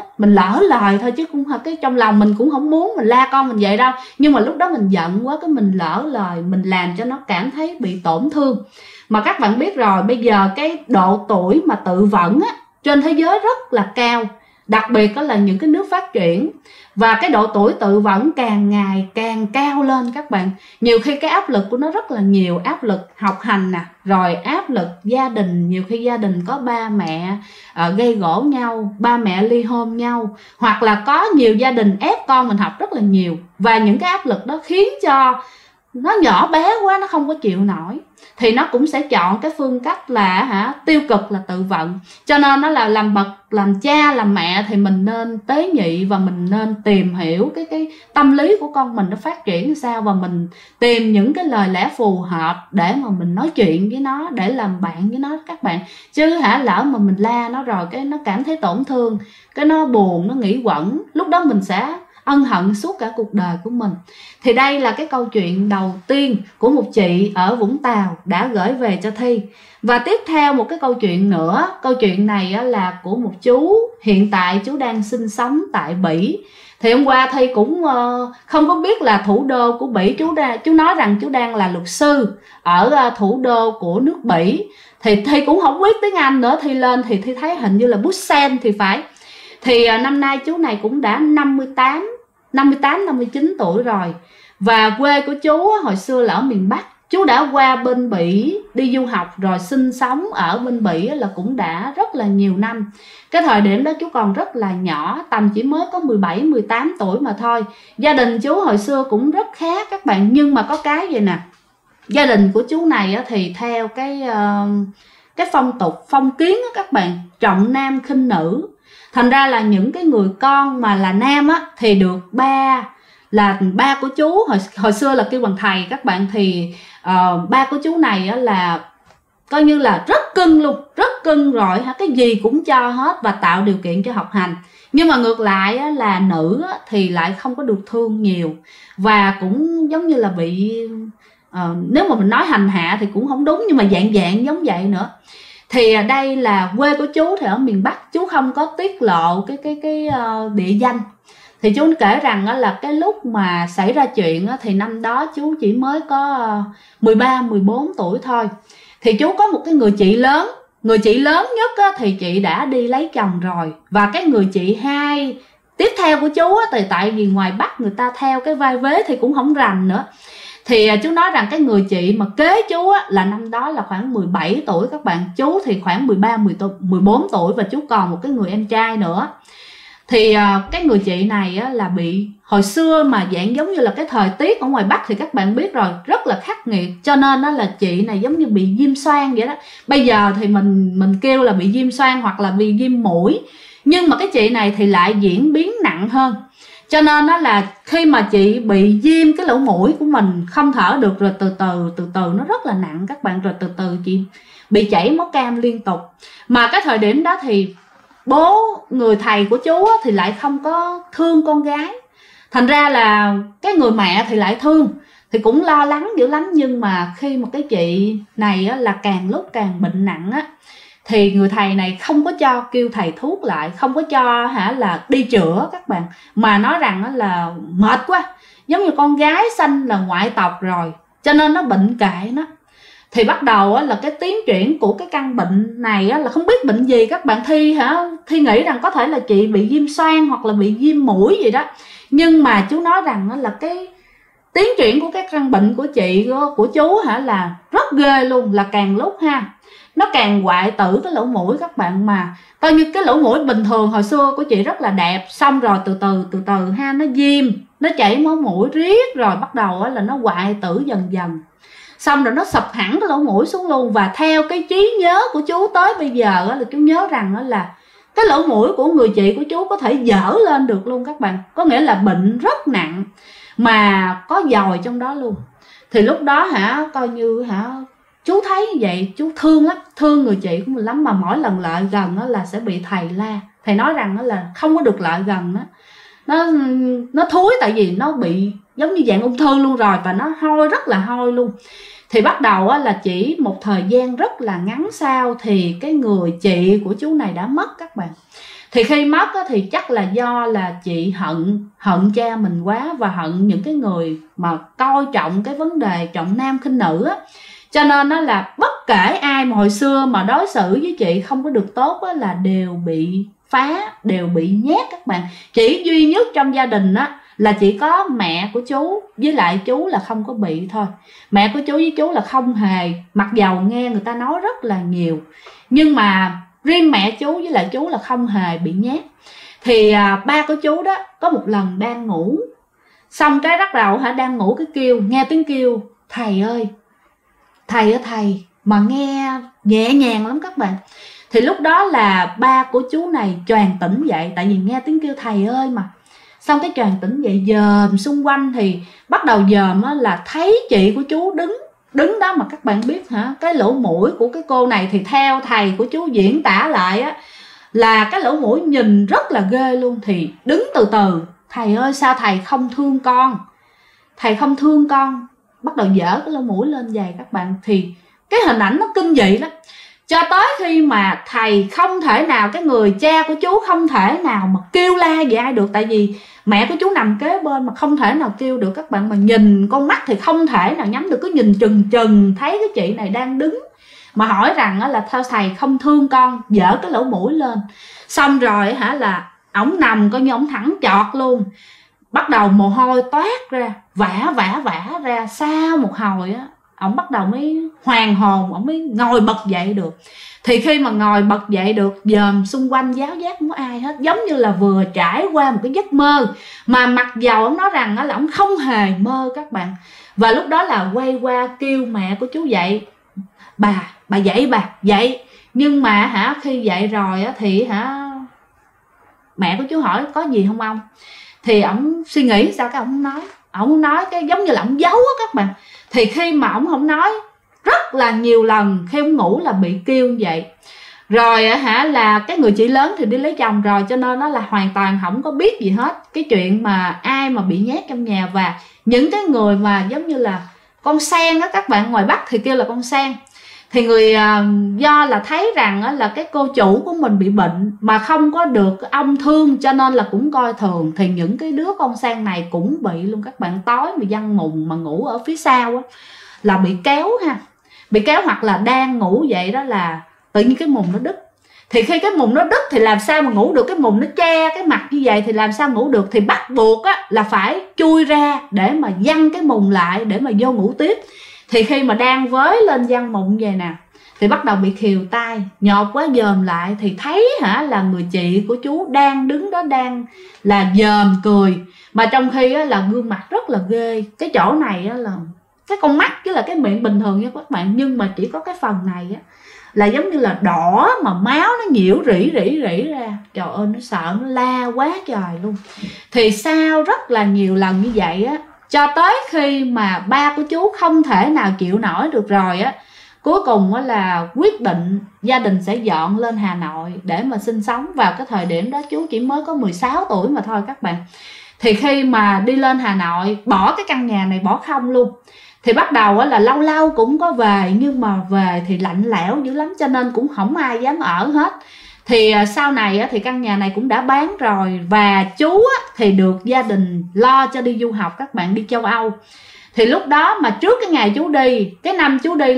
lỡ lời thôi, chứ cũng cái trong lòng mình cũng không muốn mình la con mình vậy đâu. Nhưng mà lúc đó mình giận quá, cái mình lỡ lời, mình làm cho nó cảm thấy bị tổn thương. Mà các bạn biết rồi, bây giờ cái độ tuổi mà tự vẫn á, trên thế giới rất là cao. Đặc biệt đó là những cái nước phát triển. Và cái độ tuổi tự vẫn càng ngày càng cao lên các bạn. Nhiều khi cái áp lực của nó rất là nhiều. Áp lực học hành nè, rồi áp lực gia đình. Nhiều khi gia đình có ba mẹ gây gổ nhau, ba mẹ ly hôn nhau, hoặc là có nhiều gia đình ép con mình học rất là nhiều. Và những cái áp lực đó khiến cho nó nhỏ bé quá, nó không có chịu nổi, thì nó cũng sẽ chọn cái phương cách là tiêu cực, là tự vận. Cho nên nó là làm bậc làm cha làm mẹ thì mình nên tế nhị, và mình nên tìm hiểu cái tâm lý của con mình nó phát triển sao, và mình tìm những cái lời lẽ phù hợp để mà mình nói chuyện với nó, để làm bạn với nó các bạn. Chứ lỡ mà mình la nó rồi cái nó cảm thấy tổn thương, cái nó buồn, nó nghĩ quẩn, lúc đó mình sẽ ân hận suốt cả cuộc đời của mình. Thì đây là cái câu chuyện đầu tiên của một chị ở Vũng Tàu đã gửi về cho Thi. Và tiếp theo một cái câu chuyện nữa. Câu chuyện này là của một chú, hiện tại chú đang sinh sống tại Bỉ. Thì hôm qua Thi cũng không có biết là thủ đô của Bỉ. Chú nói rằng chú đang là luật sư ở thủ đô của nước Bỉ. Thì Thi cũng không biết tiếng Anh nữa. Thi lên thì Thi thấy hình như là Bruxelles thì phải. Thì năm nay chú này cũng đã 58-59 tuổi rồi. Và quê của chú hồi xưa là ở miền Bắc. chú đã qua bên Bỉ đi du học rồi sinh sống ở bên Bỉ là cũng đã rất là nhiều năm. Cái thời điểm đó chú còn rất là nhỏ, tầm chỉ mới có 17, 18 tuổi mà thôi. Gia đình chú hồi xưa cũng rất khác các bạn, nhưng mà có cái gì nè, gia đình của chú này thì theo cái phong tục phong kiến các bạn, trọng nam khinh nữ. Thành ra là những cái người con mà là nam thì được ba của chú hồi xưa là kêu bằng thầy các bạn, thì ba của chú này là coi như là rất cưng luôn, rất cưng rồi, cái gì cũng cho hết và tạo điều kiện cho học hành. Nhưng mà ngược lại là nữ thì lại không có được thương nhiều, và cũng giống như là bị nếu mà mình nói hành hạ thì cũng không đúng, nhưng mà dạng giống vậy nữa. Thì đây là quê của chú thì ở miền Bắc, chú không có tiết lộ cái địa danh. Thì chú kể rằng là cái lúc mà xảy ra chuyện thì năm đó chú chỉ mới có 13, 14 tuổi thôi. Thì chú có một cái người chị lớn nhất thì chị đã đi lấy chồng rồi. Và cái người chị hai tiếp theo của chú thì tại vì ngoài Bắc người ta theo cái vai vế thì cũng không rành nữa. Thì chú nói rằng cái người chị mà kế chú là năm đó là khoảng 17 tuổi các bạn. Chú thì khoảng 13, 14 tuổi và chú còn một cái người em trai nữa. Thì cái người chị này là bị hồi xưa mà dạng giống như là cái thời tiết ở ngoài Bắc thì các bạn biết rồi, rất là khắc nghiệt, cho nên là chị này giống như bị viêm xoang vậy đó. Bây giờ thì mình kêu là bị viêm xoang hoặc là bị viêm mũi, nhưng mà cái chị này thì lại diễn biến nặng hơn. Cho nên là khi mà chị bị viêm cái lỗ mũi của mình không thở được, rồi từ từ nó rất là nặng các bạn, rồi từ từ chị bị chảy máu cam liên tục. Mà cái thời điểm đó thì bố người thầy của chú thì lại không có thương con gái, thành ra là cái người mẹ thì lại thương, thì cũng lo lắng dữ lắm. Nhưng mà khi mà cái chị này là càng lúc càng bệnh nặng thì người thầy này không có cho kêu thầy thuốc lại, không có cho là đi chữa các bạn, mà nói rằng là mệt quá, giống như con gái sanh là ngoại tộc rồi, cho nên nó bệnh kệ nó. Thì bắt đầu là cái tiến triển của cái căn bệnh này là không biết bệnh gì các bạn. Thi nghĩ rằng có thể là chị bị viêm xoang hoặc là bị viêm mũi gì đó, nhưng mà chú nói rằng là cái tiến triển của cái căn bệnh của chị của chú là rất ghê luôn, là càng lúc nó càng hoại tử cái lỗ mũi các bạn. Mà coi như cái lỗ mũi bình thường hồi xưa của chị rất là đẹp, xong rồi từ từ nó viêm, nó chảy máu mũi riết, rồi bắt đầu là nó hoại tử dần dần, xong rồi nó sập hẳn cái lỗ mũi xuống luôn. Và theo cái trí nhớ của chú tới bây giờ là chú nhớ rằng là cái lỗ mũi của người chị của chú có thể dở lên được luôn các bạn, có nghĩa là bệnh rất nặng mà có dòi trong đó luôn. Thì lúc đó coi như chú thấy như vậy, chú thương lắm, thương người chị của mình lắm. Mà mỗi lần lại gần là sẽ bị thầy la, thầy nói rằng là không có được lại gần nó thúi, tại vì nó bị giống như dạng ung thư luôn rồi, và nó hôi, rất là hôi luôn. Thì bắt đầu là chỉ một thời gian rất là ngắn sau thì cái người chị của chú này đã mất các bạn. Thì khi mất thì chắc là do là chị hận cha mình quá, và hận những cái người mà coi trọng cái vấn đề trọng nam khinh nữ cho nên là bất kể ai mà hồi xưa mà đối xử với chị không có được tốt là đều bị phá, đều bị nhét các bạn. Chỉ duy nhất trong gia đình là chỉ có mẹ của chú với lại chú là không có bị thôi. Mẹ của chú với chú là không hề, mặc dầu nghe người ta nói rất là nhiều, nhưng mà riêng mẹ chú với lại chú là không hề bị nhét. Thì ba của chú đó có một lần đang ngủ, xong cái bắt đầu đang ngủ cái kêu, nghe tiếng kêu thầy ơi, thầy ơi thầy, mà nghe nhẹ nhàng lắm các bạn. Thì lúc đó là ba của chú này choàng tỉnh dậy, tại vì nghe tiếng kêu thầy ơi mà. Xong cái choàng tỉnh dậy dòm xung quanh, thì bắt đầu dòm là thấy chị của chú đứng đó. Mà các bạn biết cái lỗ mũi của cái cô này thì theo thầy của chú diễn tả lại là cái lỗ mũi nhìn rất là ghê luôn. Thì đứng từ từ, thầy ơi sao thầy không thương con, thầy không thương con. Bắt đầu dở cái lỗ mũi lên vậy các bạn. Thì cái hình ảnh nó kinh dị lắm, cho tới khi mà thầy không thể nào, cái người cha của chú không thể nào mà kêu la về ai được, tại vì mẹ của chú nằm kế bên mà không thể nào kêu được các bạn. Mà nhìn con mắt thì không thể nào nhắm được, cứ nhìn chừng thấy cái chị này đang đứng mà hỏi rằng là sao thầy không thương con, dở cái lỗ mũi lên. Xong rồi là ổng nằm coi như ổng thẳng chọt luôn, bắt đầu mồ hôi toát ra, vã ra. Sau một hồi ổng bắt đầu mới hoàn hồn, ổng mới ngồi bật dậy được. Thì khi mà ngồi bật dậy được, dòm xung quanh giáo giác không có ai hết, giống như là vừa trải qua một cái giấc mơ. Mà mặc dầu ông nói rằng là ông không hề mơ các bạn. Và lúc đó là quay qua kêu mẹ của chú dậy, bà dậy, bà dậy. Nhưng mà khi dậy rồi thì mẹ của chú hỏi có gì không ông? Thì ổng suy nghĩ sao cái ổng nói cái giống như là ổng giấu á các bạn. Thì khi mà ổng không nói, rất là nhiều lần khi ổng ngủ là bị kêu như vậy. Rồi là cái người chị lớn thì đi lấy chồng rồi, cho nên nó là hoàn toàn không có biết gì hết cái chuyện mà ai mà bị nhét trong nhà. Và những cái người mà giống như là con sen á các bạn, ngoài Bắc thì kêu là con sen, thì người do là thấy rằng là cái cô chủ của mình bị bệnh mà không có được ông thương, cho nên là cũng coi thường. Thì những cái đứa con sen này cũng bị luôn các bạn. Tối mà giăng mùng mà ngủ ở phía sau á là bị kéo bị kéo, hoặc là đang ngủ vậy đó là tự nhiên cái mùng nó đứt. Thì khi cái mùng nó đứt thì làm sao mà ngủ được, cái mùng nó che cái mặt như vậy thì làm sao ngủ được. Thì bắt buộc là phải chui ra để mà giăng cái mùng lại để mà vô ngủ tiếp. Thì khi mà đang với lên giăng mùng vậy nè thì bắt đầu bị khều tay, nhột quá dòm lại thì thấy là người chị của chú đang đứng đó, đang là dòm cười. Mà trong khi là gương mặt rất là ghê. Cái chỗ này là cái con mắt chứ là cái miệng bình thường nha các bạn, nhưng mà chỉ có cái phần này là giống như là đỏ mà máu nó nhiễu rỉ ra. Trời ơi, nó sợ, nó la quá trời luôn. Thì sau rất là nhiều lần như vậy cho tới khi mà ba của chú không thể nào chịu nổi được rồi cuối cùng là quyết định gia đình sẽ dọn lên Hà Nội để mà sinh sống. Vào cái thời điểm đó chú chỉ mới có 16 tuổi mà thôi các bạn. Thì khi mà đi lên Hà Nội, bỏ cái căn nhà này bỏ không luôn, thì bắt đầu là lâu lâu cũng có về, nhưng mà về thì lạnh lẽo dữ lắm, cho nên cũng không ai dám ở hết. Thì sau này thì căn nhà này cũng đã bán rồi. Và chú thì được gia đình lo cho đi du học các bạn, đi châu Âu. Thì lúc đó mà trước cái ngày chú đi, cái năm chú đi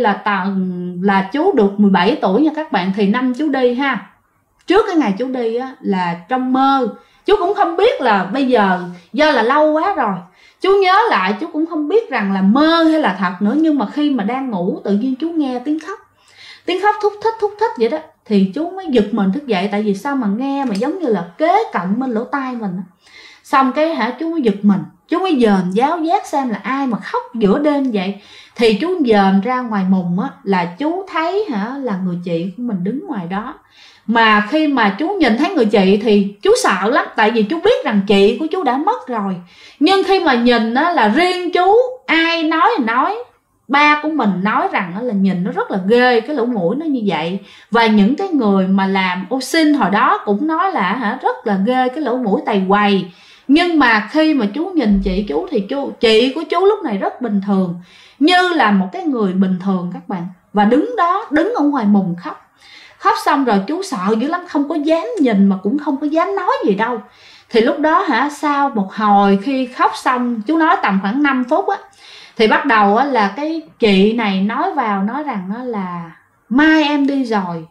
là chú được 17 tuổi nha các bạn. Thì năm chú đi trước cái ngày chú đi là trong mơ, chú cũng không biết là bây giờ do là lâu quá rồi, chú nhớ lại chú cũng không biết rằng là mơ hay là thật nữa. Nhưng mà khi mà đang ngủ tự nhiên chú nghe tiếng khóc thúc thích vậy đó. Thì chú mới giật mình thức dậy, tại vì sao mà nghe mà giống như là kế cận bên lỗ tai mình. Xong cái chú mới giật mình, chú mới dòm giáo giác xem là ai mà khóc giữa đêm vậy. Thì chú dòm ra ngoài mùng là chú thấy là người chị của mình đứng ngoài đó. Mà khi mà chú nhìn thấy người chị thì chú sợ lắm, tại vì chú biết rằng chị của chú đã mất rồi. Nhưng khi mà nhìn là riêng chú, ai nói thì nói, ba của mình nói rằng là nhìn nó rất là ghê, cái lỗ mũi nó như vậy. Và những cái người mà làm ô sin hồi đó cũng nói là rất là ghê, cái lỗ mũi tày quầy. Nhưng mà khi mà chú nhìn chị chú thì chị của chú lúc này rất bình thường, như là một cái người bình thường các bạn. Và đứng ở ngoài mùng khóc xong rồi chú sợ dữ lắm, không có dám nhìn mà cũng không có dám nói gì đâu. Thì lúc đó sau một hồi khi khóc xong, chú nói tầm khoảng 5 phút thì bắt đầu là cái chị này nói rằng là mai em đi rồi,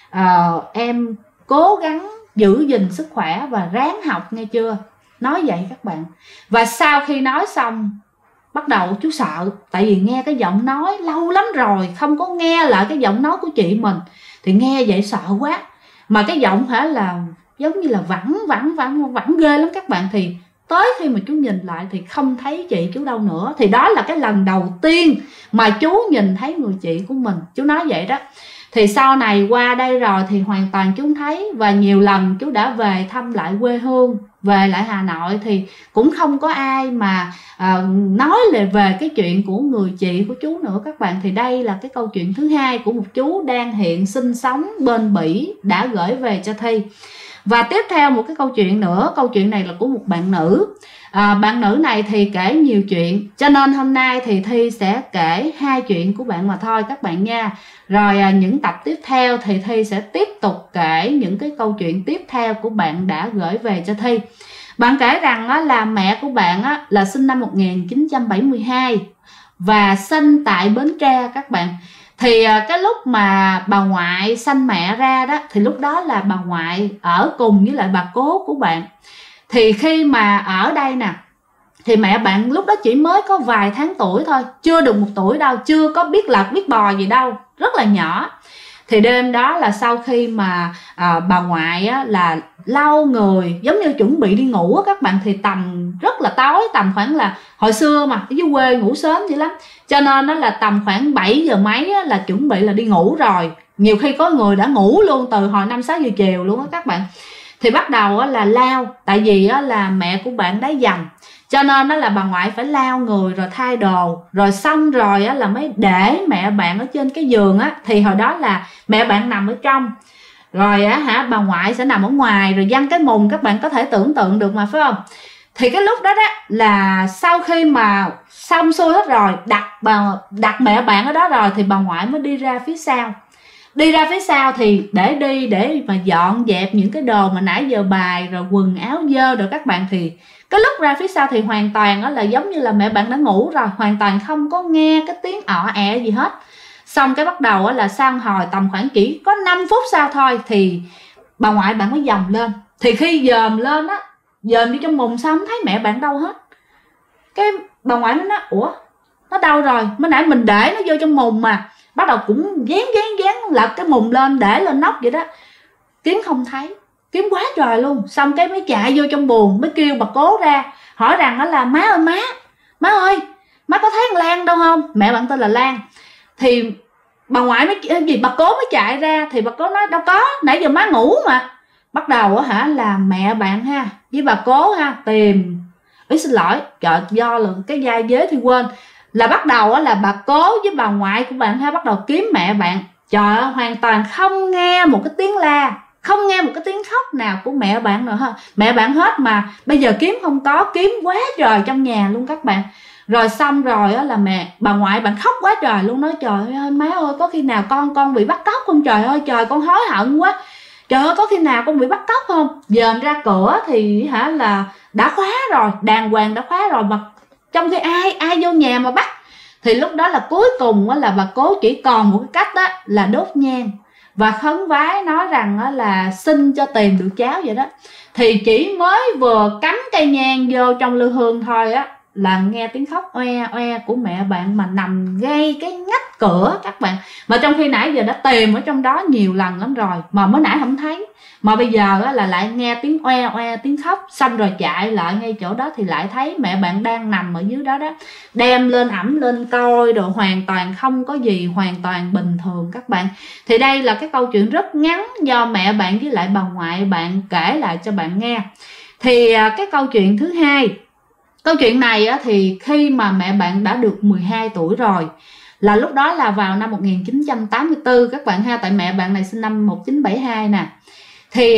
em cố gắng giữ gìn sức khỏe và ráng học nghe chưa. Nói vậy các bạn. Và sau khi nói xong bắt đầu chú sợ, tại vì nghe cái giọng nói lâu lắm rồi không có nghe lại cái giọng nói của chị mình. Thì nghe vậy sợ quá. Mà cái giọng là giống như là vẳng ghê lắm các bạn. Thì tới khi mà chú nhìn lại thì không thấy chị chú đâu nữa. Thì đó là cái lần đầu tiên mà chú nhìn thấy người chị của mình. Chú nói vậy đó. Thì sau này qua đây rồi thì hoàn toàn chú thấy. Và nhiều lần chú đã về thăm lại quê hương, về lại Hà Nội thì cũng không có ai mà nói về cái chuyện của người chị của chú nữa các bạn. Thì đây là cái câu chuyện thứ hai của một chú đang hiện sinh sống bên Bỉ đã gửi về cho Thi. Và tiếp theo một cái câu chuyện nữa. Câu chuyện này là của một bạn nữ. Bạn nữ này thì kể nhiều chuyện, cho nên hôm nay thì Thi sẽ kể 2 chuyện của bạn mà thôi các bạn nha. Rồi những tập tiếp theo thì Thi sẽ tiếp tục kể những cái câu chuyện tiếp theo của bạn đã gửi về cho Thi. Bạn kể rằng là mẹ của bạn là sinh năm 1972 và sinh tại Bến Tre các bạn. Thì cái lúc mà bà ngoại sanh mẹ ra đó, thì lúc đó là bà ngoại ở cùng với lại bà cố của bạn. Thì khi mà ở đây nè, Thì mẹ bạn lúc đó chỉ mới có vài tháng tuổi thôi, chưa được 1 tuổi đâu, chưa có biết lật biết bò gì đâu, rất là nhỏ. Thì đêm đó là sau khi mà bà ngoại á, là lau người giống như chuẩn bị đi ngủ á các bạn, thì tầm rất là tối, tầm khoảng là hồi xưa mà ở dưới quê ngủ sớm dữ lắm, cho nên nó là tầm khoảng 7 giờ mấy á, là chuẩn bị là đi ngủ rồi. Nhiều khi có người đã ngủ luôn từ hồi 5-6 giờ chiều luôn á các bạn. Thì bắt đầu á, là lau, tại vì á, là mẹ của bạn đá dầm, cho nên đó là bà ngoại phải lau người rồi thay đồ, rồi xong rồi á, là mới để mẹ bạn ở trên cái giường á. Thì hồi đó là mẹ bạn nằm ở trong, rồi á bà ngoại sẽ nằm ở ngoài rồi giăng cái mùng, các bạn có thể tưởng tượng được mà phải không. Thì cái lúc đó đó là sau khi mà xong xuôi hết rồi, đặt mẹ bạn ở đó rồi, thì bà ngoại mới đi ra phía sau. Đi ra phía sau thì để mà dọn dẹp những cái đồ mà nãy giờ bài, rồi quần áo dơ rồi các bạn. Thì cái lúc ra phía sau thì hoàn toàn đó là giống như là mẹ bạn đã ngủ rồi, hoàn toàn không có nghe cái tiếng ọ ẹ gì hết. Xong cái bắt đầu là sang hồi tầm khoảng chỉ có 5 phút sau thôi, thì bà ngoại bạn mới dòm lên. Thì khi dòm lên á, dòm đi trong mùng xong thấy mẹ bạn đâu hết. Cái bà ngoại mới nói ủa nó đâu rồi, mới nãy mình để nó vô trong mùng mà. Bắt đầu cũng dán lật cái mùng lên, để lên nóc vậy đó, kiếm không thấy, kiếm quá trời luôn. Xong cái mới chạy vô trong buồng, mới kêu bà cố ra, hỏi rằng đó là má ơi, má có thấy con Lan đâu không. Mẹ bạn tên là Lan. Thì bà ngoại bà cố mới chạy ra. Thì bà cố nói đâu có, nãy giờ má ngủ mà. Bắt đầu là mẹ bạn với bà cố tìm, xin lỗi, trời, do là cái vai vế thì quên, là bắt đầu là bà cố với bà ngoại của bạn bắt đầu kiếm mẹ bạn. Trời ơi, hoàn toàn không nghe một cái tiếng la, không nghe một cái tiếng khóc nào của mẹ bạn nữa mẹ bạn hết. Mà bây giờ kiếm không có, kiếm quá trời trong nhà luôn các bạn. Rồi xong rồi là bà ngoại bạn khóc quá trời luôn, nói trời ơi má ơi, có khi nào con bị bắt cóc không, trời ơi trời, con hối hận quá, trời ơi có khi nào con bị bắt cóc không. Dòm ra cửa thì là đã khóa rồi, đàng hoàng đã khóa rồi, mà trong khi ai vô nhà mà bắt. Thì lúc đó là cuối cùng là bà cố chỉ còn một cái cách đó là đốt nhang và khấn vái, nói rằng là xin cho tìm được cháu vậy đó. Thì chỉ mới vừa cắm cây nhang vô trong lư hương thôi là nghe tiếng khóc oe oe của mẹ bạn, mà nằm ngay cái ngách cửa các bạn. Mà trong khi nãy giờ đã tìm ở trong đó nhiều lần lắm rồi mà mới nãy không thấy, mà bây giờ là lại nghe tiếng oe oe, tiếng khóc. Xong rồi chạy lại ngay chỗ đó thì lại thấy mẹ bạn đang nằm ở dưới đó đó, đem lên ẵm lên coi rồi, hoàn toàn không có gì, hoàn toàn bình thường các bạn. Thì đây là cái câu chuyện rất ngắn do mẹ bạn với lại bà ngoại bạn kể lại cho bạn nghe. Thì cái câu chuyện thứ hai, câu chuyện này thì khi mà mẹ bạn đã được 12 tuổi rồi, là lúc đó là vào năm 1984 các bạn tại mẹ bạn này sinh năm 1972 nè. Thì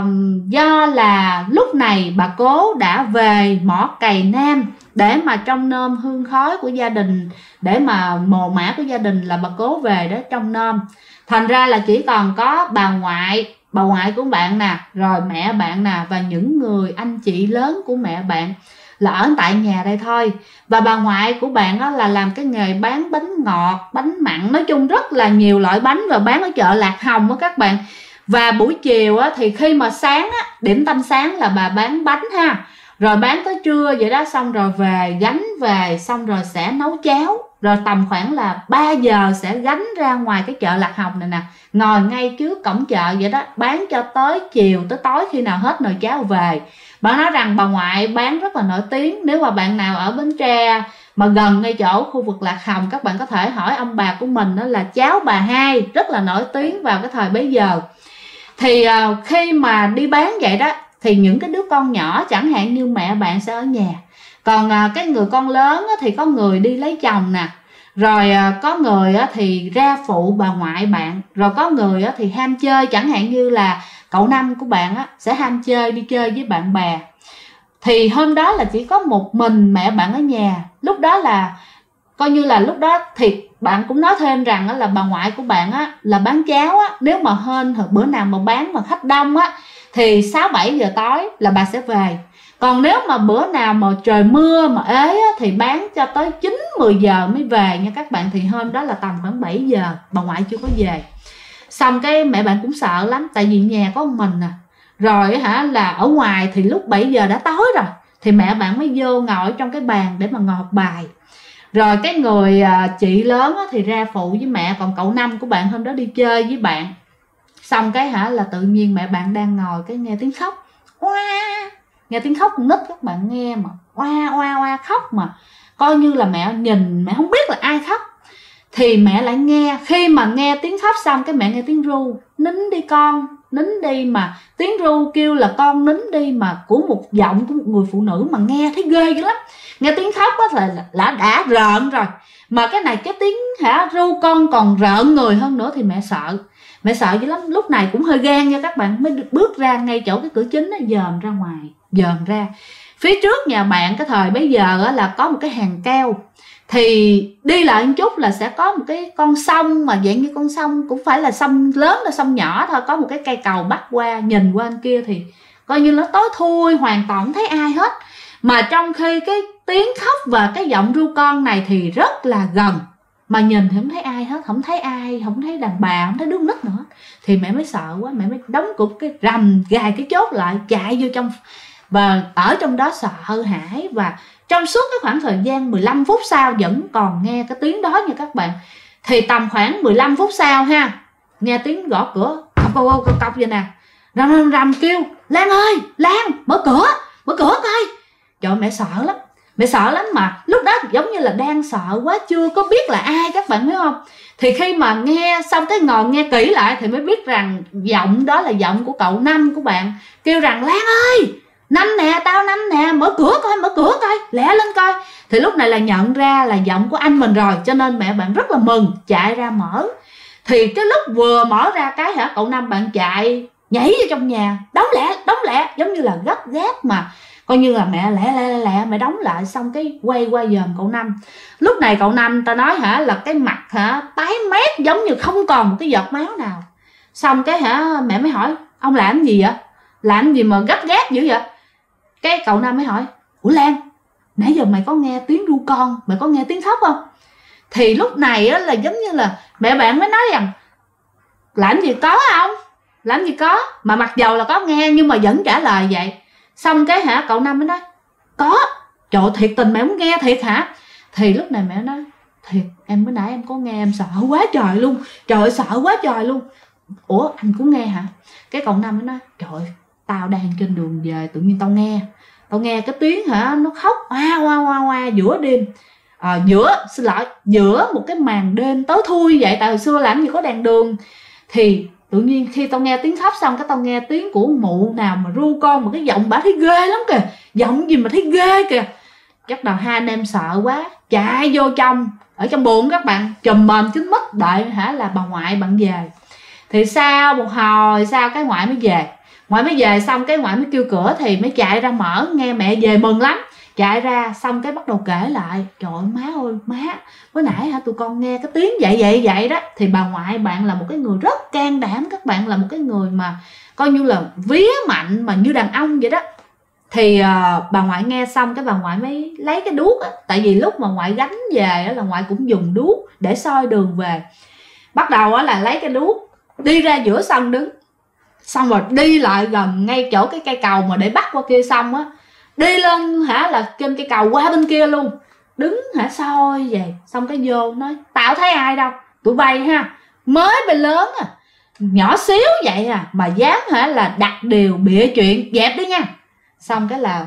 do là lúc này bà cố đã về mỏ cày nam để mà trông nom hương khói của gia đình, để mà mồ mả của gia đình là bà cố về đó trông nom. Thành ra là chỉ còn có bà ngoại của bạn nè, rồi mẹ bạn nè, và những người anh chị lớn của mẹ bạn là ở tại nhà đây thôi. Và bà ngoại của bạn là làm cái nghề bán bánh ngọt, bánh mặn, nói chung rất là nhiều loại bánh, và bán ở chợ Lạc Hồng đó các bạn. Và buổi chiều thì khi mà sáng điểm tâm sáng là bà bán bánh rồi bán tới trưa vậy đó, xong rồi về gánh về, xong rồi sẽ nấu cháo, rồi tầm khoảng là 3 giờ sẽ gánh ra ngoài cái chợ Lạc Hồng này nè, ngồi ngay trước cổng chợ vậy đó, bán cho tới chiều tới tối, khi nào hết nồi cháo về. Bạn nói rằng bà ngoại bán rất là nổi tiếng. Nếu mà bạn nào ở Bến Tre mà gần ngay chỗ khu vực Lạc Hồng, các bạn có thể hỏi ông bà của mình, đó là cháo bà Hai, rất là nổi tiếng vào cái thời bấy giờ. Thì khi mà đi bán vậy đó, thì những cái đứa con nhỏ chẳng hạn như mẹ bạn sẽ ở nhà, còn cái người con lớn thì có người đi lấy chồng nè, rồi có người thì ra phụ bà ngoại bạn, rồi có người thì ham chơi, chẳng hạn như là cậu Năm của bạn sẽ ham chơi, đi chơi với bạn bè. Thì hôm đó là chỉ có một mình mẹ bạn ở nhà. Lúc đó là coi như là lúc đó thì bạn cũng nói thêm rằng là bà ngoại của bạn là bán cháo nếu mà hên bữa nào mà bán mà khách đông thì 6-7 giờ tối là bà sẽ về. Còn nếu mà bữa nào mà trời mưa mà ế thì bán cho tới 9-10 giờ mới về nha các bạn. Thì hôm đó là tầm khoảng 7 giờ bà ngoại chưa có về. Xong cái mẹ bạn cũng sợ lắm, tại vì nhà có một mình rồi là ở ngoài thì lúc 7 giờ đã tối rồi, thì mẹ bạn mới vô ngồi trong cái bàn để mà ngồi học bài. Rồi cái người chị lớn thì ra phụ với mẹ, còn cậu Năm của bạn hôm đó đi chơi với bạn. Xong cái là tự nhiên mẹ bạn đang ngồi cái nghe tiếng khóc. Nghe tiếng khóc con nít, các bạn nghe mà oa khóc, mà coi như là mẹ nhìn mẹ không biết là ai khóc. Thì mẹ lại nghe, khi mà nghe tiếng khóc xong cái mẹ nghe tiếng ru: nín đi con, nín đi. Mà tiếng ru kêu là con nín đi mà của một giọng của một người phụ nữ mà nghe thấy ghê dữ lắm. Nghe tiếng khóc là đã rợn rồi, mà cái này cái tiếng ru con còn rợn người hơn nữa thì mẹ sợ. Mẹ sợ dữ lắm, lúc này cũng hơi gan nha các bạn, mới bước ra ngay chỗ cái cửa chính, dòm ra ngoài, dòm ra phía trước nhà bạn. Cái thời bấy giờ là có một cái hàng keo, thì đi lại một chút là sẽ có một cái con sông, mà dạng như con sông cũng phải là sông lớn là sông nhỏ thôi, có một cái cây cầu bắc qua, nhìn qua bên kia thì coi như nó tối thui, hoàn toàn không thấy ai hết. Mà trong khi cái tiếng khóc và cái giọng ru con này thì rất là gần, mà nhìn thì không thấy ai hết, không thấy ai, không thấy đàn bà, không thấy đứa nít nữa. Thì mẹ mới sợ quá, mẹ mới đóng cục cái rầm, gài cái chốt lại, chạy vô trong, và ở trong đó sợ hãi. Và trong suốt cái khoảng thời gian 15 phút sau vẫn còn nghe cái tiếng đó nha các bạn. Thì tầm khoảng 15 phút sau nghe tiếng gõ cửa cọc vậy nè, rầm kêu: Lan ơi, Lan, mở cửa coi. Trời, mẹ sợ lắm. Mẹ sợ lắm, mà lúc đó giống như là đang sợ quá, chưa có biết là ai, các bạn biết không. Thì khi mà nghe xong cái ngồi nghe kỹ lại thì mới biết rằng giọng đó là giọng của cậu Năm của bạn, kêu rằng: Lan ơi, Năm nè, tao Năm nè, mở cửa coi, lẹ lên coi. Thì lúc này là nhận ra là giọng của anh mình rồi, cho nên mẹ bạn rất là mừng, chạy ra mở. Thì cái lúc vừa mở ra cái cậu Năm bạn chạy nhảy vô trong nhà, đóng lẹ, giống như là gấp gáp, mà coi như là mẹ lẹ mẹ đóng lại. Xong cái quay qua dòm cậu Năm. Lúc này cậu Năm ta nói là cái mặt tái mét, giống như không còn một cái giọt máu nào. Xong cái mẹ mới hỏi: Ông làm gì vậy? Làm gì mà gấp gáp dữ vậy? Cái cậu Năm mới hỏi: Ủa Lan, nãy giờ mày có nghe tiếng ru con, mày có nghe tiếng khóc không? Thì lúc này là giống như là mẹ bạn mới nói rằng: Làm gì có không? Làm gì có. Mà mặc dầu là có nghe nhưng mà vẫn trả lời vậy. Xong cái cậu Năm mới nói: Có. Trời, thiệt tình mày muốn nghe thiệt hả? Thì lúc này mẹ nói: Thiệt, em bữa nãy em có nghe, em sợ quá trời luôn. Trời ơi, sợ quá trời luôn. Ủa, anh cũng nghe hả? Cái cậu Năm mới nói: Trời, tao đang trên đường về, tự nhiên tao nghe cái tiếng nó khóc oa giữa đêm, giữa một cái màn đêm tối thui vậy. Tại hồi xưa làm gì có đèn đường. Thì tự nhiên khi tao nghe tiếng khóc xong cái tao nghe tiếng của mụ nào mà ru con, mà cái giọng bả thấy ghê lắm kìa, giọng gì mà thấy ghê kìa. Chắc là hai anh em sợ quá chạy vô trong, ở trong buồng các bạn, chùm mền kín mít đợi là bà ngoại bạn về. Thì sau một hồi sau cái ngoại mới về xong cái ngoại mới kêu cửa, thì mới chạy ra mở, nghe mẹ về mừng lắm, chạy ra xong cái bắt đầu kể lại: Trời ơi má ơi má, bữa nãy tụi con nghe cái tiếng vậy đó. Thì bà ngoại bạn là một cái người rất can đảm, các bạn, là một cái người mà coi như là vía mạnh mà như đàn ông vậy đó. Thì bà ngoại nghe xong cái bà ngoại mới lấy cái đuốc tại vì lúc mà ngoại gánh về là ngoại cũng dùng đuốc để soi đường về. Bắt đầu là lấy cái đuốc đi ra giữa sân đứng, xong rồi đi lại gần ngay chỗ cái cây cầu mà để bắt qua kia, xong đi lên là trên cây cầu qua bên kia luôn, đứng soi vậy. Xong cái vô nói: Tao thấy ai đâu, tụi bay mới bay lớn nhỏ xíu vậy mà dám là đặt điều bịa chuyện, dẹp đi nha. Xong cái là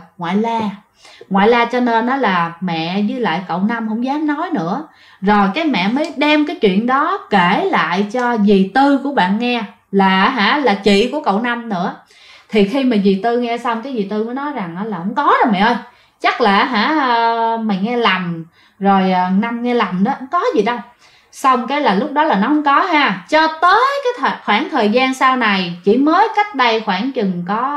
ngoại la cho nên là mẹ với lại cậu Năm không dám nói nữa. Rồi cái mẹ mới đem cái chuyện đó kể lại cho dì Tư của bạn nghe, là chị của cậu Năm nữa. Thì khi mà dì Tư nghe xong, cái dì Tư mới nói rằng là không có đâu mẹ ơi, chắc là mày nghe lầm rồi, Năm nghe lầm đó, không có gì đâu. Xong cái là lúc đó là nó không có cho tới cái khoảng thời gian sau này, chỉ mới cách đây khoảng chừng có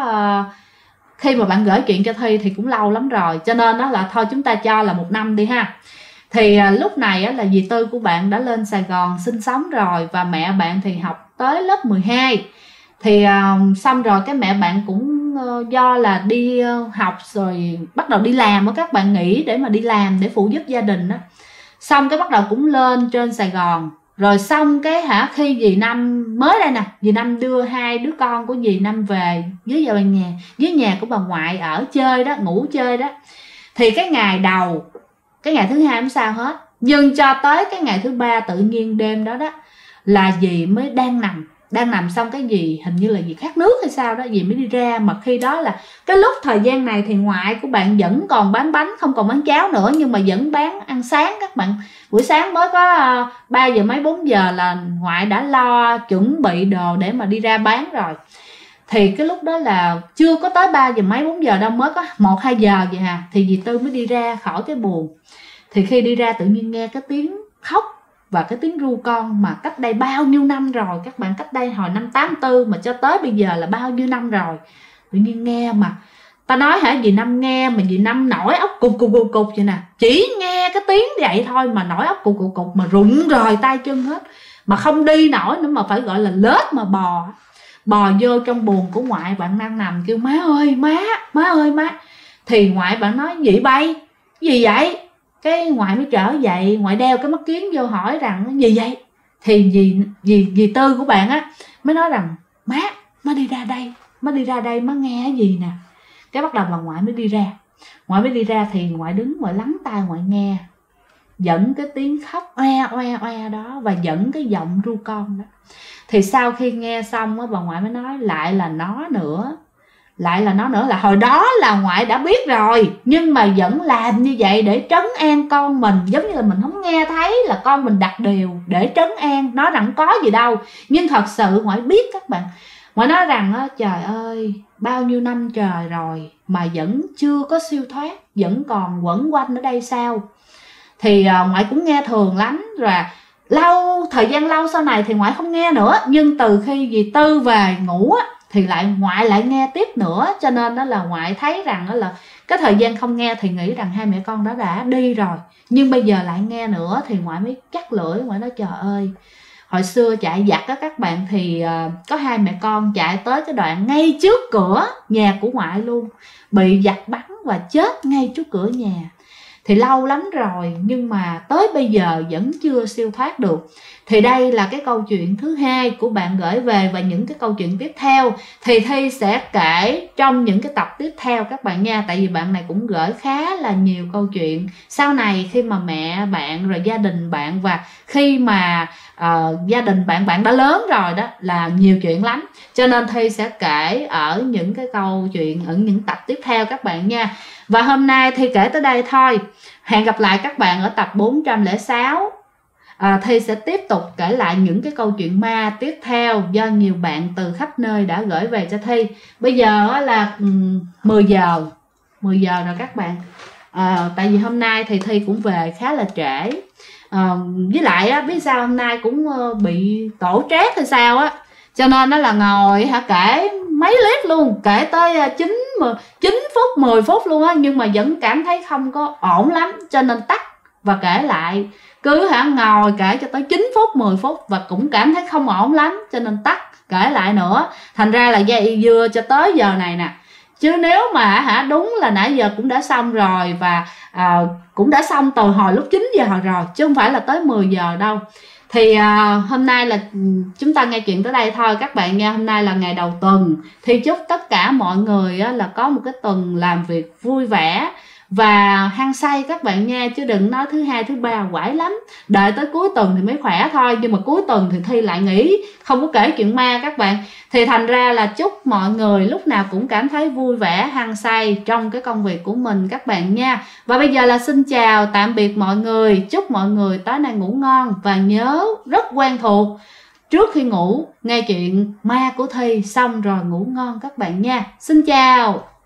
khi mà bạn gửi chuyện cho Thi thì cũng lâu lắm rồi, cho nên đó là thôi chúng ta cho là 1 năm đi Thì lúc này là dì Tư của bạn đã lên Sài Gòn sinh sống rồi, và mẹ bạn thì học tới lớp 12. Thì xong rồi cái mẹ bạn cũng do là đi học rồi bắt đầu đi làm, các bạn nghỉ để mà đi làm để phụ giúp gia đình Xong cái bắt đầu cũng lên trên Sài Gòn. Rồi xong cái khi dì Năm mới đây nè, dì Năm đưa 2 đứa con của dì Năm về dưới nhà của bà ngoại ở chơi đó, ngủ chơi đó. Thì cái ngày đầu, cái ngày thứ 2 không sao hết, nhưng cho tới cái ngày thứ 3 tự nhiên đêm đó đó là dì mới đang nằm xong cái gì hình như là dì khát nước hay sao đó, dì mới đi ra. Mà khi đó là cái lúc thời gian này thì ngoại của bạn vẫn còn bán bánh, không còn bán cháo nữa, nhưng mà vẫn bán ăn sáng các bạn. Buổi sáng mới có 3 giờ mấy 4 giờ là ngoại đã lo chuẩn bị đồ để mà đi ra bán rồi. Thì cái lúc đó là chưa có tới 3 giờ mấy 4 giờ đâu, mới có 1-2 giờ vậy thì dì Tư mới đi ra khỏi cái buồng. Thì khi đi ra tự nhiên nghe cái tiếng khóc và cái tiếng ru con mà cách đây bao nhiêu năm rồi các bạn, cách đây hồi năm 84 mà cho tới bây giờ là bao nhiêu năm rồi. Tự nhiên nghe mà ta nói dì Năm nghe mà dì Năm nổi óc cục vậy nè, chỉ nghe cái tiếng vậy thôi mà nổi óc cục mà rụng rời tay chân hết, mà không đi nổi nữa, mà phải gọi là lết mà bò vô trong buồng của ngoại bạn đang nằm, kêu má ơi má. Thì ngoại bạn nói gì bay, gì vậy? Cái ngoại mới trở dậy, ngoại đeo cái mắt kiếng vô hỏi rằng gì vậy? Thì dì Tư của bạn mới nói rằng má đi ra đây má nghe cái gì nè. Cái bắt đầu là ngoại mới đi ra thì ngoại đứng ngoại lắng tai ngoại nghe, dẫn cái tiếng khóc oe đó và dẫn cái giọng ru con đó. Thì sau khi nghe xong bà ngoại mới nói lại là nó nữa, là hồi đó là ngoại đã biết rồi, nhưng mà vẫn làm như vậy để trấn an con mình, giống như là mình không nghe thấy là con mình đặt điều để trấn an, nói rằng có gì đâu. Nhưng thật sự ngoại biết các bạn. Ngoại nói rằng trời ơi, bao nhiêu năm trời rồi mà vẫn chưa có siêu thoát, vẫn còn quẩn quanh ở đây sao. Thì ngoại cũng nghe thường lắm rồi, thời gian lâu sau này thì ngoại không nghe nữa. Nhưng từ khi dì Tư về ngủ thì ngoại lại nghe tiếp nữa. Cho nên đó là ngoại thấy rằng là cái thời gian không nghe thì nghĩ rằng hai mẹ con đó đã đi rồi, nhưng bây giờ lại nghe nữa thì ngoại mới chắc lưỡi. Ngoại nói trời ơi, hồi xưa chạy giặc đó các bạn, thì có hai mẹ con chạy tới cái đoạn ngay trước cửa nhà của ngoại luôn, bị giặc bắn và chết ngay trước cửa nhà. Thì lâu lắm rồi nhưng mà tới bây giờ vẫn chưa siêu thoát được. Thì đây là cái câu chuyện thứ 2 của bạn gửi về, và những cái câu chuyện tiếp theo thì Thi sẽ kể trong những cái tập tiếp theo các bạn nha. Tại vì bạn này cũng gửi khá là nhiều câu chuyện sau này khi mà mẹ bạn rồi gia đình bạn, và khi mà gia đình bạn đã lớn rồi đó, là nhiều chuyện lắm. Cho nên Thi sẽ kể ở những cái câu chuyện ở những tập tiếp theo các bạn nha. Và hôm nay Thi kể tới đây thôi. Hẹn gặp lại các bạn ở tập 406. Thi sẽ tiếp tục kể lại những cái câu chuyện ma tiếp theo do nhiều bạn từ khắp nơi đã gửi về cho Thi. Bây giờ là 10 giờ rồi các bạn. Tại vì hôm nay thì Thi cũng về khá là trễ. Với lại biết sao hôm nay cũng bị tổ stress hay sao á, cho nên nó là ngồi kể mấy clip luôn, kể tới 9 phút 10 phút luôn á, nhưng mà vẫn cảm thấy không có ổn lắm, cho nên tắt và kể lại. Cứ ngồi kể cho tới 9 phút 10 phút và cũng cảm thấy không ổn lắm, cho nên tắt kể lại nữa. Thành ra là dây vừa cho tới giờ này nè. Chứ nếu mà đúng là nãy giờ cũng đã xong rồi, và cũng đã xong từ hồi lúc 9 giờ rồi, chứ không phải là tới 10 giờ đâu. Thì hôm nay là chúng ta nghe chuyện tới đây thôi các bạn nha. Hôm nay là ngày đầu tuần, thì chúc tất cả mọi người là có một cái tuần làm việc vui vẻ và hăng say các bạn nha. Chứ đừng nói thứ 2, thứ 3 quải lắm, đợi tới cuối tuần thì mới khỏe thôi. Nhưng mà cuối tuần thì Thi lại nghỉ, không có kể chuyện ma các bạn. Thì thành ra là chúc mọi người lúc nào cũng cảm thấy vui vẻ, hăng say trong cái công việc của mình các bạn nha. Và bây giờ là xin chào tạm biệt mọi người. Chúc mọi người tối nay ngủ ngon, và nhớ rất quen thuộc, trước khi ngủ nghe chuyện ma của Thi xong rồi ngủ ngon các bạn nha. Xin chào.